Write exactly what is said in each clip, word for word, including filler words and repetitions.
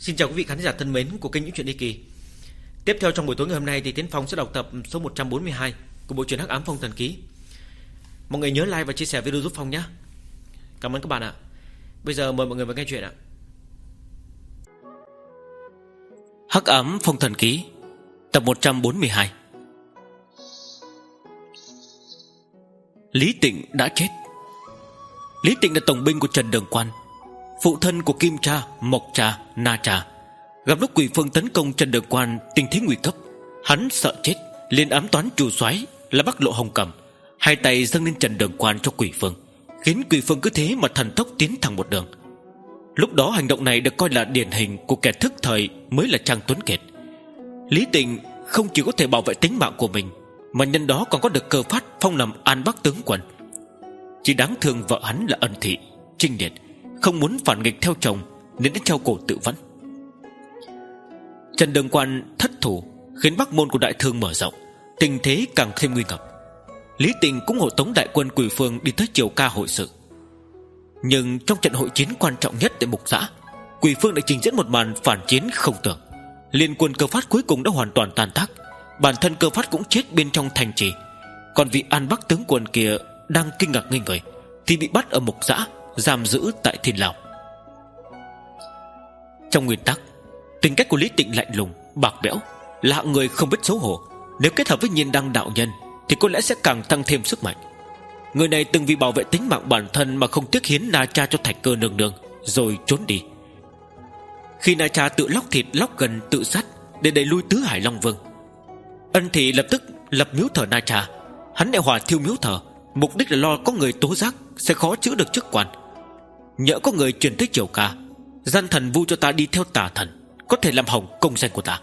Xin chào quý vị khán giả thân mến của kênh Những Chuyện Đi Kỳ. Tiếp theo trong buổi tối ngày hôm nay thì Tiến Phong sẽ đọc tập số một trăm bốn mươi hai của bộ truyện Hắc Ám Phong Thần Ký. Mọi người nhớ like và chia sẻ video giúp Phong nhé. Cảm ơn các bạn ạ. Bây giờ mời mọi người vào nghe chuyện ạ. Hắc Ám Phong Thần Ký, tập một trăm bốn mươi hai. Lý Tịnh đã chết. Lý Tịnh là tổng binh của Trần Đường Quan, phụ thân của Kim Cha, Mộc Cha, Na Cha. Gặp lúc Quỷ Phương tấn công Trần Đường Quan tình thế nguy cấp, hắn sợ chết liền ám toán chủ soái là Bắc Lộ Hồng Cẩm, hai tay dâng lên Trần Đường Quan cho Quỷ Phương, khiến Quỷ Phương cứ thế mà thần tốc tiến thẳng một đường. Lúc đó hành động này được coi là điển hình của kẻ thức thời mới là Trang Tuấn Kiệt. Lý Tịnh không chỉ có thể bảo vệ tính mạng của mình, mà nhân đó còn có được cơ phát phong làm An Bắc tướng quân. Chỉ đáng thương vợ hắn là Ân Thị, Trinh Liệt không muốn phản nghịch theo chồng nên đã treo cổ tự vẫn. Trần Đường Quan thất thủ khiến Bắc môn của Đại Thương mở rộng, tình thế càng thêm nguy ngập. Lý Tịnh cũng hộ tống đại quân Quỷ Phương đi tới Triều Ca hội sự. Nhưng trong trận hội chiến quan trọng nhất tại Mục Giã, Quỷ Phương đã trình diễn một màn phản chiến không tưởng. Liên quân Cơ Phát cuối cùng đã hoàn toàn tan tác, bản thân Cơ Phát cũng chết bên trong thành trì. Còn vị An Bắc tướng quân kia đang kinh ngạc ngây người thì bị bắt ở Mục Giã, giam giữ tại Thiên Lao. Trong nguyên tắc, tính cách của Lý Tịnh lạnh lùng, bạc bẽo, là hạng người không biết xấu hổ. Nếu kết hợp với Nhiên Đăng đạo nhân thì có lẽ sẽ càng tăng thêm sức mạnh. Người này từng vì bảo vệ tính mạng bản thân mà không tiếc hiến Na Cha cho Thạch Cơ nương nương, rồi trốn đi. Khi Na Cha tự lóc thịt lóc gần tự sát để đẩy lui Tứ Hải Long Vương, Ân Thị lập tức lập miếu thờ Na Cha. Hắn lại hỏa thiêu miếu thờ, mục đích là lo có người tố giác sẽ khó chữa được chức quan. Nhỡ có người truyền tới Triều Ca, gian thần vu cho ta đi theo tà thần, có thể làm hỏng công danh của ta.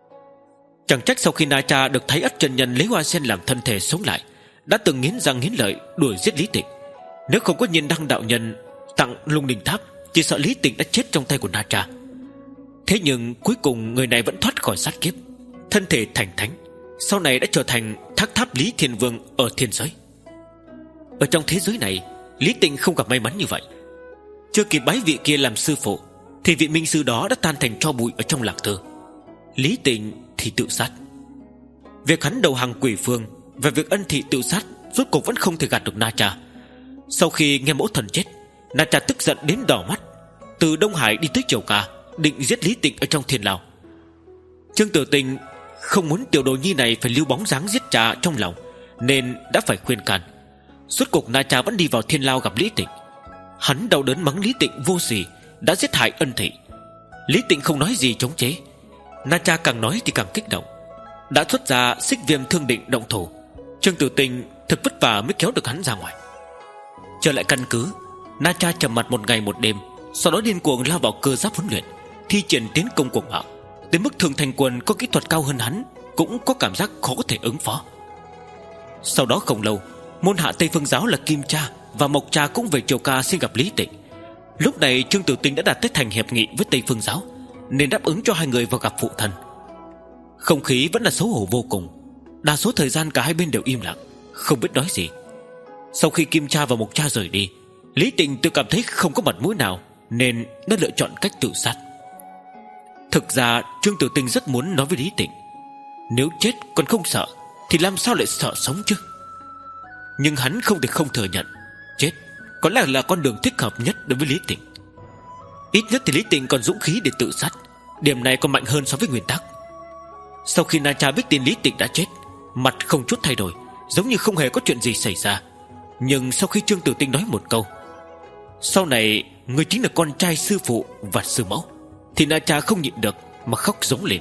Chẳng trách sau khi Na Cha được thấy Ất chân nhân lấy hoa sen làm thân thể sống lại, đã từng nghiến răng nghiến lợi đuổi giết Lý Tịnh. Nếu không có Nhiên Đăng đạo nhân tặng Lung Đình Tháp, chỉ sợ Lý Tịnh đã chết trong tay của Na Cha. Thế nhưng cuối cùng người này vẫn thoát khỏi sát kiếp, thân thể thành thánh, sau này đã trở thành Thác Tháp Lý Thiên Vương ở thiên giới. Ở trong thế giới này, Lý Tịnh không gặp may mắn như vậy. Chưa kịp bái vị kia làm sư phụ thì vị minh sư đó đã tan thành tro bụi ở trong lạc thư. Lý Tịnh thì tự sát. Việc hắn đầu hàng Quỷ Phương và việc Ân Thị tự sát rốt cuộc vẫn không thể gạt được Na Cha. Sau khi nghe mẫu thần chết, Na Cha tức giận đến đỏ mắt, từ Đông Hải đi tới Triều Ca, định giết Lý Tịnh ở trong Thiên Lao. Trương Tử Tình không muốn tiểu đồ nhi này phải lưu bóng dáng giết cha trong lòng, nên đã phải khuyên can. Rốt cuộc Na Cha vẫn đi vào Thiên Lao gặp Lý Tịnh. Hắn đau đớn mắng Lý Tịnh vô sỉ, đã giết hại Ân Thị. Lý Tịnh không nói gì chống chế. Na Cha càng nói thì càng kích động, đã xuất ra Xích Viêm Thương Định động thủ. Trương Tử Tình thực vất vả mới kéo được hắn ra ngoài. Trở lại căn cứ, Na Cha trầm mặt một ngày một đêm, sau đó điên cuồng lao vào cơ giáp huấn luyện, thi triển tiến công cuồng bạo, đến mức Thường Thành Quân có kỹ thuật cao hơn hắn cũng có cảm giác khó có thể ứng phó. Sau đó không lâu, môn hạ Tây Phương giáo là Kim Cha và Mộc Cha cũng về Triều Ca xin gặp Lý Tịnh. Lúc này Trương Tử Tình đã đạt tới thành hiệp nghị với Tây Phương giáo, nên đáp ứng cho hai người vào gặp phụ thân. Không khí vẫn là xấu hổ vô cùng. Đa số thời gian cả hai bên đều im lặng, không biết nói gì. Sau khi Kim Cha và Mộc Cha rời đi, Lý Tịnh tự cảm thấy không có mặt mũi nào, nên đã lựa chọn cách tự sát. Thực ra Trương Tử Tình rất muốn nói với Lý Tịnh, nếu chết còn không sợ thì làm sao lại sợ sống chứ. Nhưng hắn không thể không thừa nhận, chết có lẽ là con đường thích hợp nhất đối với Lý Tịnh. Ít nhất thì Lý Tịnh còn dũng khí để tự sát, điểm này còn mạnh hơn so với nguyên tắc. Sau khi Na Cha biết tin Lý Tịnh đã chết, mặt không chút thay đổi, giống như không hề có chuyện gì xảy ra. Nhưng sau khi Trương Tử Tình nói một câu, sau này người chính là con trai sư phụ và sư mẫu, thì Na Cha không nhịn được mà khóc giống lên.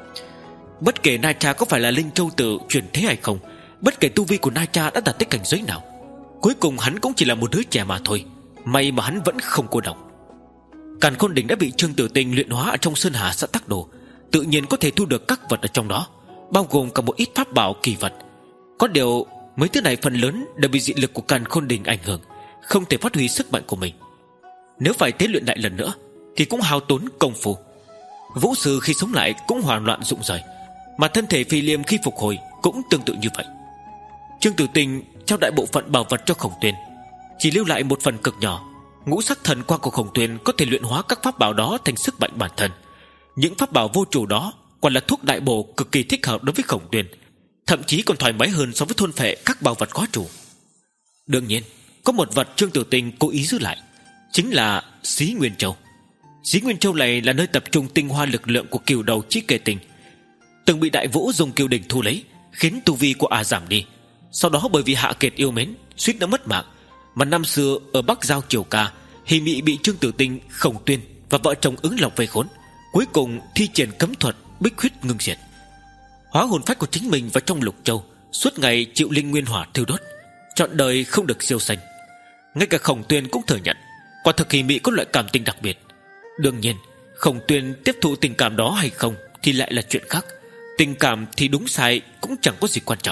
Bất kể Na Cha có phải là Linh Châu Tử chuyển thế hay không, bất kể tu vi của Na Cha đã đạt tới cảnh giới nào, cuối cùng hắn cũng chỉ là một đứa trẻ mà thôi. May mà hắn vẫn không cô độc. Càn Khôn Đỉnh đã bị Trương Tử Tình luyện hóa ở trong Sơn Hà xã Tắc Đồ, tự nhiên có thể thu được các vật ở trong đó, bao gồm cả một ít pháp bảo kỳ vật. Có điều mấy thứ này phần lớn đều bị dị lực của Càn Khôn Đỉnh ảnh hưởng, không thể phát huy sức mạnh của mình. Nếu phải tế luyện lại lần nữa thì cũng hao tốn công phu. Vũ sư khi sống lại cũng hoảng loạn rụng rời, mà thân thể Phi Liêm khi phục hồi cũng tương tự như vậy. Trương Tử Tình trao đại bộ phận bảo vật cho Khổng Tuyên, chỉ lưu lại một phần cực nhỏ. Ngũ sắc thần quang của Khổng Tuyên có thể luyện hóa các pháp bảo đó thành sức mạnh bản thân, Những pháp bảo vô chủ đó còn là thuốc đại bổ cực kỳ thích hợp đối với Khổng Tuyên, thậm chí còn thoải mái hơn so với thôn phệ các bảo vật có chủ. Đương nhiên có một vật Trương Tử Tinh cố ý giữ lại, chính là Xí Nguyên Châu. Xí Nguyên Châu này là nơi tập trung tinh hoa lực lượng của cửu đầu Chí Kê Tinh, từng bị Đại Vũ dùng kiều đỉnh thu lấy, khiến tu vi của ả giảm đi. Sau đó bởi vì hạ kiệt yêu mến, suýt đã mất mạng, mà năm xưa ở Bắc Giao Triều Ca, Hỉ Mị bị Trương Tử Tinh, Khổng Tuyên và vợ chồng Ứng Lộc vây khốn, cuối cùng thi triển cấm thuật Bích Huyết Ngưng Diệt, hóa hồn phách của chính mình vào trong Lục Châu, suốt ngày chịu linh nguyên hỏa thiêu đốt, trọn đời không được siêu sanh. Ngay cả Khổng Tuyên cũng thừa nhận, quả thực Hỉ Mị có loại cảm tình đặc biệt. Đương nhiên Khổng Tuyên tiếp thụ tình cảm đó hay không thì lại là chuyện khác. Tình cảm thì đúng sai cũng chẳng có gì quan trọng.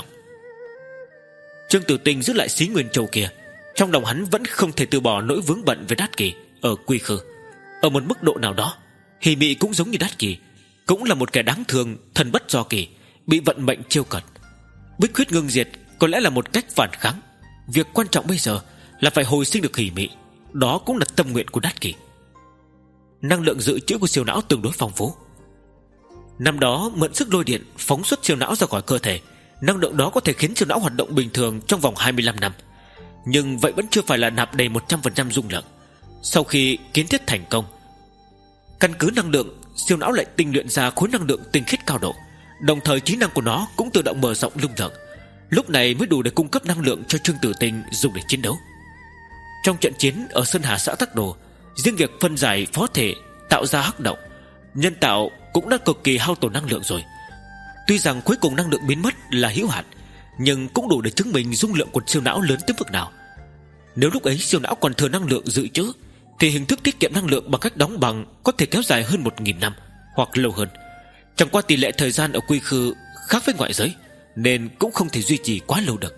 Trương Tử Tinh giữ lại Xí Nguyên Châu kia, trong lòng hắn vẫn không thể từ bỏ nỗi vướng bận với Đát Kỳ ở Quy Khư. Ở một mức độ nào đó, Hỉ Mị cũng giống như Đát Kỳ, cũng là một kẻ đáng thương, thần bất do kỳ, bị vận mệnh trêu cợt. Bích Huyết Ngưng Diệt có lẽ là một cách phản kháng. Việc quan trọng bây giờ là phải hồi sinh được Hỉ Mị. Đó cũng là tâm nguyện của Đát Kỳ. Năng lượng dự trữ của siêu não tương đối phong phú. Năm đó mượn sức lôi điện phóng xuất siêu não ra khỏi cơ thể, năng lượng đó có thể khiến siêu não hoạt động bình thường trong vòng hai mươi lăm năm. Nhưng vậy vẫn chưa phải là nạp đầy một trăm phần trăm dung lượng. Sau khi kiến thiết thành công, căn cứ năng lượng, siêu não lại tinh luyện ra khối năng lượng tinh khiết cao độ, đồng thời trí năng của nó cũng tự động mở rộng lung lượng. Lúc này mới đủ để cung cấp năng lượng cho Trương Tử Tinh dùng để chiến đấu. Trong trận chiến ở Sơn Hà xã Tắc Đồ, riêng việc phân giải phó thể, tạo ra hắc động, nhân tạo cũng đã cực kỳ hao tổn năng lượng rồi. Tuy rằng cuối cùng năng lượng biến mất là hữu hạn, nhưng cũng đủ để chứng minh dung lượng của siêu não lớn tới mức nào. Nếu lúc ấy siêu não còn thừa năng lượng dự trữ, thì hình thức tiết kiệm năng lượng bằng cách đóng băng có thể kéo dài hơn một nghìn năm hoặc lâu hơn. Chẳng qua tỷ lệ thời gian ở Quy Khư khác với ngoại giới, nên cũng không thể duy trì quá lâu được.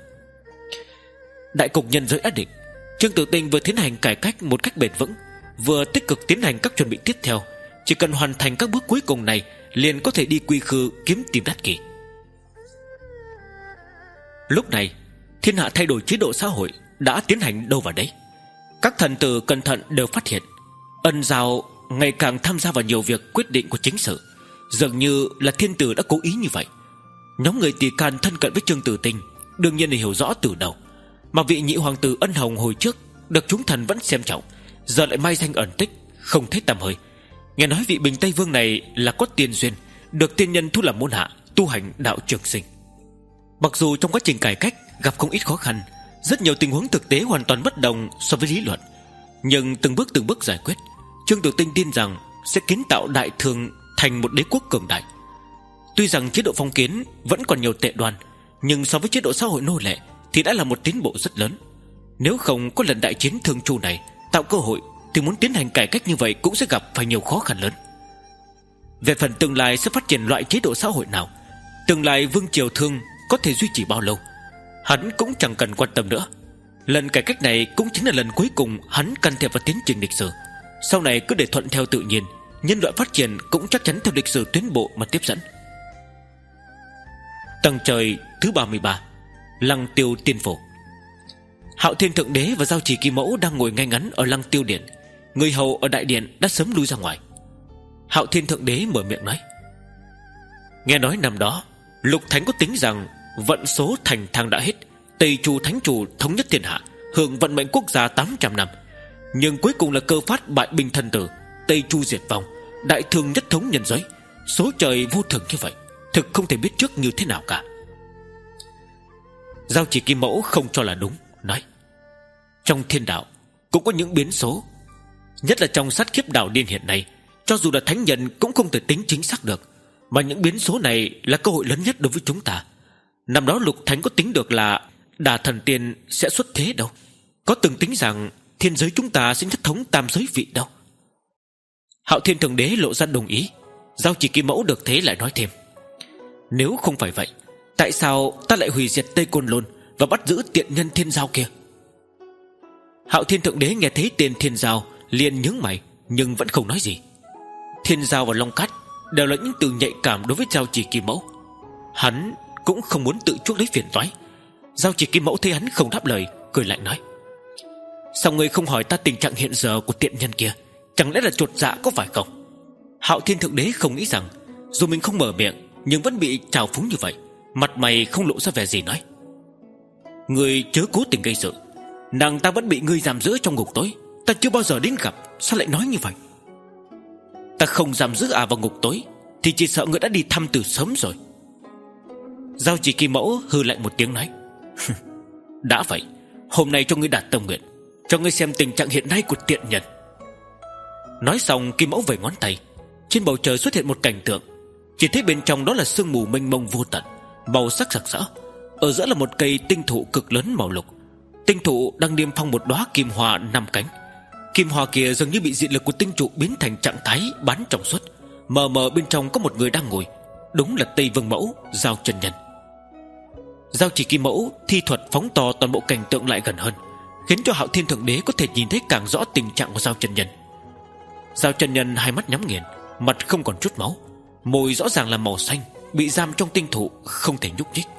Đại cục nhân giới đã định, Trương Tử Tinh vừa tiến hành cải cách một cách bền vững, vừa tích cực tiến hành các chuẩn bị tiếp theo. Chỉ cần hoàn thành các bước cuối cùng này, liền có thể đi Quy Khư kiếm tìm Đát Kỳ. Lúc này thiên hạ thay đổi chế độ xã hội đã tiến hành đâu vào đấy. Các thần tử cẩn thận đều phát hiện Ân Giao ngày càng tham gia vào nhiều việc quyết định của chính sự, dường như là thiên tử đã cố ý như vậy. Nhóm người Tỳ Can thân cận với Trương Tử Tinh đương nhiên là hiểu rõ từ đầu, mà vị nhị hoàng tử Ân Hồng hồi trước được chúng thần vẫn xem trọng, giờ lại mai danh ẩn tích, không thấy tăm hơi. Nghe nói vị Bình Tây Vương này là có tiên duyên, được tiên nhân thu làm môn hạ, tu hành đạo trường sinh. Mặc dù trong quá trình cải cách gặp không ít khó khăn, rất nhiều tình huống thực tế hoàn toàn bất đồng so với lý luận, nhưng từng bước từng bước giải quyết, Trương Tử Tinh tin rằng sẽ kiến tạo Đại Thương thành một đế quốc cường đại. Tuy rằng chế độ phong kiến vẫn còn nhiều tệ đoan, nhưng so với chế độ xã hội nô lệ thì đã là một tiến bộ rất lớn. Nếu không có lần đại chiến Thương Chu này tạo cơ hội, thì muốn tiến hành cải cách như vậy cũng sẽ gặp phải nhiều khó khăn lớn. Về phần tương lai sẽ phát triển loại chế độ xã hội nào, tương lai vương triều Thương có thể duy trì bao lâu, hắn cũng chẳng cần quan tâm nữa. Lần cải cách này cũng chính là lần cuối cùng hắn can thiệp vào tiến trình lịch sử. Sau này cứ để thuận theo tự nhiên, nhân loại phát triển cũng chắc chắn theo lịch sử tiến bộ mà tiếp dẫn. Tầng trời thứ ba mươi ba, Lăng Tiêu Tiên Phủ. Hạo Thiên Thượng Đế và Giao Chỉ Kỳ Mẫu đang ngồi ngay ngắn ở Lăng Tiêu Điện. Người hầu ở đại điện đã sớm lui ra ngoài. Hạo Thiên Thượng Đế mở miệng nói: nghe nói năm đó Lục Thánh có tính rằng vận số thành thang đã hết, Tây Chu Thánh Chủ thống nhất thiên hạ, hưởng vận mệnh quốc gia tám trăm năm. Nhưng cuối cùng là cơ phát bại binh thân tử, Tây Chu diệt vong, Đại Thương nhất thống nhân giới. Số trời vô thường như vậy, thực không thể biết trước như thế nào cả. Giao Chỉ Kim Mẫu không cho là đúng, nói: trong thiên đạo cũng có những biến số, nhất là trong sát kiếp đạo điên hiện nay, cho dù là thánh nhân cũng không thể tính chính xác được. Mà những biến số này là cơ hội lớn nhất đối với chúng ta. Năm đó Lục Thánh có tính được là Đà Thần Tiên sẽ xuất thế đâu, có từng tính rằng thiên giới chúng ta sẽ nhất thống tam giới vị đâu. Hạo Thiên Thượng Đế lộ ra đồng ý. Giao Chỉ Kim Mẫu được thế lại nói thêm: nếu không phải vậy, tại sao ta lại hủy diệt Tây Côn Lôn và bắt giữ tiện nhân Thiên Giao kia? Hạo Thiên Thượng Đế nghe thấy tên Thiên Giao liền nhướng mày, nhưng vẫn không nói gì. Thiên Giao và Long Cát đều là những từ nhạy cảm đối với Giao Chỉ Kim Mẫu. Hắn cũng không muốn tự chuốc lấy phiền toái. Giao Chỉ Kim Mẫu thấy hắn không đáp lời, cười lạnh nói: sao ngươi không hỏi ta tình trạng hiện giờ của tiện nhân kia? Chẳng lẽ là chột dạ có phải không? Hạo Thiên Thượng Đế không nghĩ rằng dù mình không mở miệng nhưng vẫn bị trào phúng như vậy. Mặt mày không lộ ra vẻ gì, nói: Ngươi chớ cố tình gây sự. Nàng ta vẫn bị ngươi giam giữ trong ngục tối. Ta chưa bao giờ đến gặp, sao lại nói như vậy? Ta không giam giữ à vào ngục tối thì chỉ sợ ngươi đã đi thăm từ sớm rồi. Giao Chỉ Kim Mẫu hừ lạnh một tiếng, nói: Đã vậy, hôm nay cho ngươi đạt tâm nguyện, cho ngươi xem tình trạng hiện nay của tiện nhân. Nói xong, Kim Mẫu vẩy ngón tay. Trên bầu trời xuất hiện một cảnh tượng. Chỉ thấy bên trong đó là sương mù mênh mông vô tận, màu sắc sặc sỡ. Ở giữa là một cây tinh thụ cực lớn màu lục. Tinh thụ đang niêm phong một đóa kim hoa năm cánh. Kim hoa kia dường như bị dị lực của tinh trụ biến thành trạng thái bán trong suốt. Mờ mờ bên trong có một người đang ngồi. Đúng là Tây Vương Mẫu, Giao chân nhân. Giao Chỉ Kim Mẫu thi thuật phóng to toàn bộ cảnh tượng lại gần hơn, khiến cho Hạo Thiên Thượng Đế có thể nhìn thấy càng rõ tình trạng của Giao chân nhân. Giao chân nhân hai mắt nhắm nghiền, mặt không còn chút máu, môi rõ ràng là màu xanh, bị giam trong tinh thụ không thể nhúc nhích.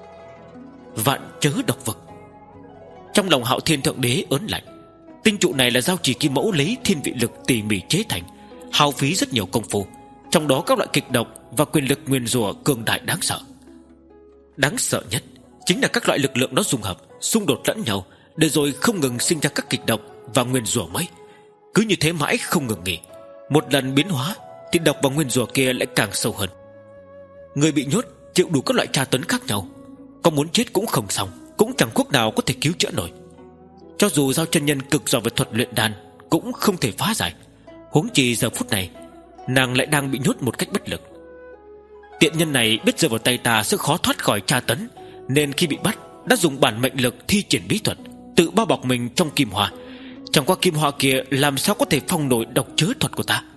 Vạn chớ độc vực. Trong lòng Hạo Thiên Thượng Đế ớn lạnh. Tinh trụ này là Giao Chỉ Kim Mẫu lấy thiên vị lực tỉ mỉ chế thành, hao phí rất nhiều công phu, trong đó các loại kịch độc và quyền lực nguyền rủa cường đại đáng sợ. Đáng sợ nhất chính là các loại lực lượng đó dung hợp, xung đột lẫn nhau, để rồi không ngừng sinh ra các kịch độc và nguyên rủa mới. Cứ như thế mãi không ngừng nghỉ. Một lần biến hóa thì độc và nguyên rủa kia lại càng sâu hơn. Người bị nhốt chịu đủ các loại tra tấn khác nhau, có muốn chết cũng không xong, cũng chẳng thuốc nào có thể cứu chữa nổi. Cho dù Giao chân nhân cực giỏi về thuật luyện đan cũng không thể phá giải, huống chi giờ phút này nàng lại đang bị nhốt một cách bất lực. Tiện nhân này biết rơi vào tay ta sẽ khó thoát khỏi tra tấn, nên khi bị bắt đã dùng bản mệnh lực thi triển bí thuật, tự bao bọc mình trong kim hoa. Chẳng qua kim hoa kia làm sao có thể phong nổi độc chớ thuật của ta.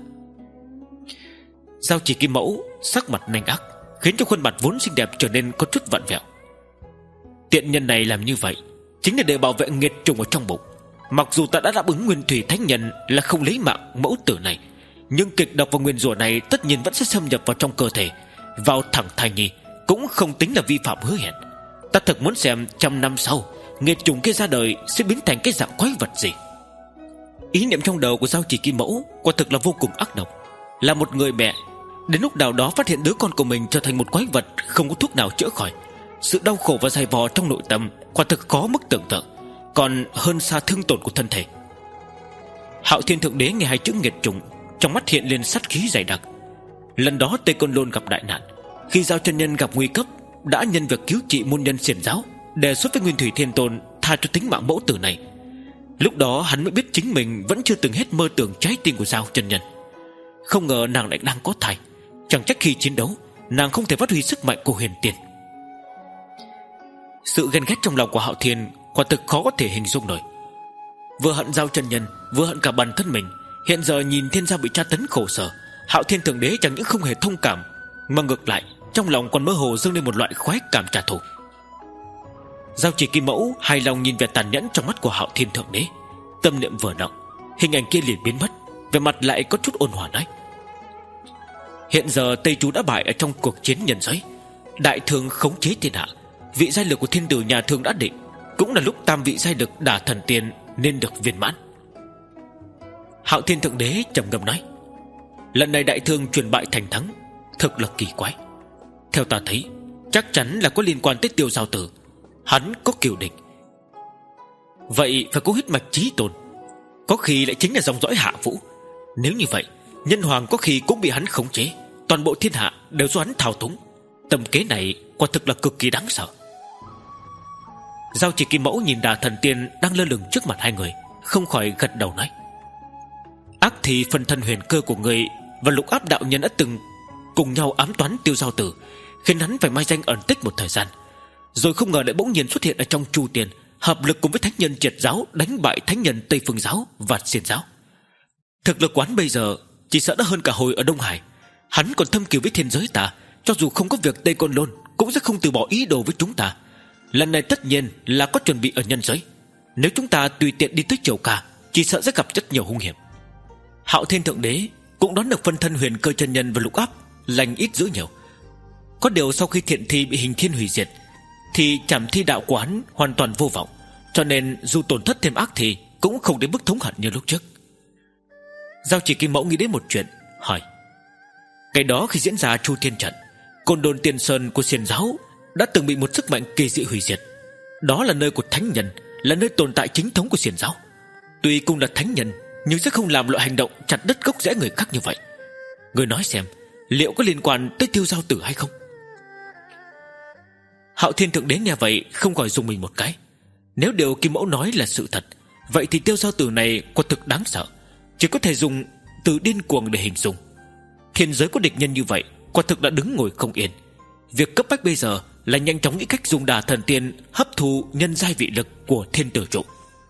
Giao Chỉ Kim Mẫu sắc mặt nanh ác, khiến cho khuôn mặt vốn xinh đẹp trở nên có chút vặn vẹo. Tiện nhân này làm như vậy chính là để bảo vệ nghiệt trùng ở trong bụng. Mặc dù ta đã đáp ứng Nguyên Thủy Thánh Nhân là không lấy mạng mẫu tử này, nhưng kịch độc và nguyên rủa này tất nhiên vẫn sẽ xâm nhập vào trong cơ thể, vào thẳng thai nhi, cũng không tính là vi phạm hứa hẹn. Ta thật muốn xem trăm năm sau nghiệt trùng kia ra đời sẽ biến thành cái dạng quái vật gì. Ý niệm trong đầu của Giao Chỉ Kim Mẫu quả thực là vô cùng ác độc. Là một người mẹ, đến lúc nào đó phát hiện đứa con của mình trở thành một quái vật không có thuốc nào chữa khỏi, sự đau khổ và dày vò trong nội tâm quả thực khó mức tưởng tượng, còn hơn xa thương tổn của thân thể. Hạo Thiên Thượng Đế nghe hai chữ nghiệt trùng, trong mắt hiện lên sát khí dày đặc. Lần đó Tây Côn Lôn gặp đại nạn, khi Giao chân nhân gặp nguy cấp, đã nhân việc cứu trị môn nhân xiển giáo, đề xuất với Nguyên Thủy Thiên Tôn tha cho tính mạng mẫu tử này. Lúc đó hắn mới biết chính mình vẫn chưa từng hết mơ tưởng trái tim của Giao chân nhân. Không ngờ nàng lại đang có thai. Chẳng trách khi chiến đấu nàng không thể phát huy sức mạnh của huyền tiên. Sự ghen ghét trong lòng của Hạo Thiên quả thực khó có thể hình dung nổi. Vừa hận Giao chân nhân, vừa hận cả bản thân mình. Hiện giờ nhìn thiên gia bị tra tấn khổ sở, Hạo Thiên Thượng Đế chẳng những không hề thông cảm, mà ngược lại trong lòng còn mơ hồ dâng lên một loại khoái cảm trả thù. Giao Chỉ Kim Mẫu hài lòng nhìn vẻ tàn nhẫn trong mắt của Hạo Thiên Thượng Đế, tâm niệm vừa động, hình ảnh kia liền biến mất, vẻ mặt lại có chút ôn hòa nói: Hiện giờ Tây Chú đã bại ở trong cuộc chiến nhân giới, đại thương khống chế thiên hạ, vị giai lực của thiên tử nhà Thương đã định, cũng là lúc tam vị giai lực đả thần tiên nên được viên mãn. Hạo Thiên Thượng Đế trầm ngâm nói: Lần này đại thương truyền bại thành thắng, thực là kỳ quái. Theo ta thấy, chắc chắn là có liên quan tới Tiêu Giao Tử. Hắn có kiều địch, vậy phải có huyết mạch chí tôn, có khi lại chính là dòng dõi Hạ Vũ. Nếu như vậy, nhân hoàng có khi cũng bị hắn khống chế, toàn bộ thiên hạ đều do hắn thao túng. Tầm kế này quả thực là cực kỳ đáng sợ. Giao Chỉ Kim Mẫu nhìn đà thần tiên đang lơ lửng trước mặt hai người, không khỏi gật đầu nói: Ác thì phần thân huyền cơ của người và Lục Áp đạo nhân đã từng cùng nhau ám toán Tiêu Giao Tử, khiến hắn phải mai danh ẩn tích một thời gian, rồi không ngờ lại bỗng nhiên xuất hiện ở trong Chu Tiền, hợp lực cùng với thánh nhân Triệt giáo đánh bại thánh nhân Tây Phương giáo và Xiển giáo. Thực lực quán bây giờ chỉ sợ đã hơn cả hồi ở Đông Hải. Hắn còn thâm cừu với thiên giới ta, cho dù không có việc Tây Côn Lôn cũng sẽ không từ bỏ ý đồ với chúng ta. Lần này tất nhiên là có chuẩn bị ở nhân giới. Nếu chúng ta tùy tiện đi tới Triều Ca, chỉ sợ sẽ gặp rất nhiều hung hiểm. Hạo Thiên Thượng Đế cũng đoán được phân thân huyền cơ chân nhân và Lục Áp lành ít dữ nhiều. Có điều sau khi thiện thi bị hình thiên hủy diệt, thì trảm thi đạo của hắn hoàn toàn vô vọng, cho nên dù tổn thất thêm ác thì cũng không đến mức thống hận như lúc trước. Giao Chỉ Kim Mẫu nghĩ đến một chuyện, hỏi: Cái đó khi diễn ra Chu Thiên Trận, Côn Đôn Tiên Sơn của Xiển giáo đã từng bị một sức mạnh kỳ dị hủy diệt. Đó là nơi của thánh nhân, là nơi tồn tại chính thống của Xiển giáo. Tuy cũng là thánh nhân, nhưng sẽ không làm loại hành động chặt đứt gốc rễ người khác như vậy. Người nói xem, liệu có liên quan tới Tiêu Giao Tử hay không? Hạo Thiên Thượng Đế nghe vậy không khỏi dùng mình một cái. Nếu điều Kim Mẫu nói là sự thật, vậy thì Tiêu Giao Tử này quả thực đáng sợ, chỉ có thể dùng từ điên cuồng để hình dung. Thiên giới có địch nhân như vậy, quả thực đã đứng ngồi không yên. Việc cấp bách bây giờ là nhanh chóng nghĩ cách dùng Đà Thần Tiên hấp thu nhân giai vị lực của Thiên Tử Trụ.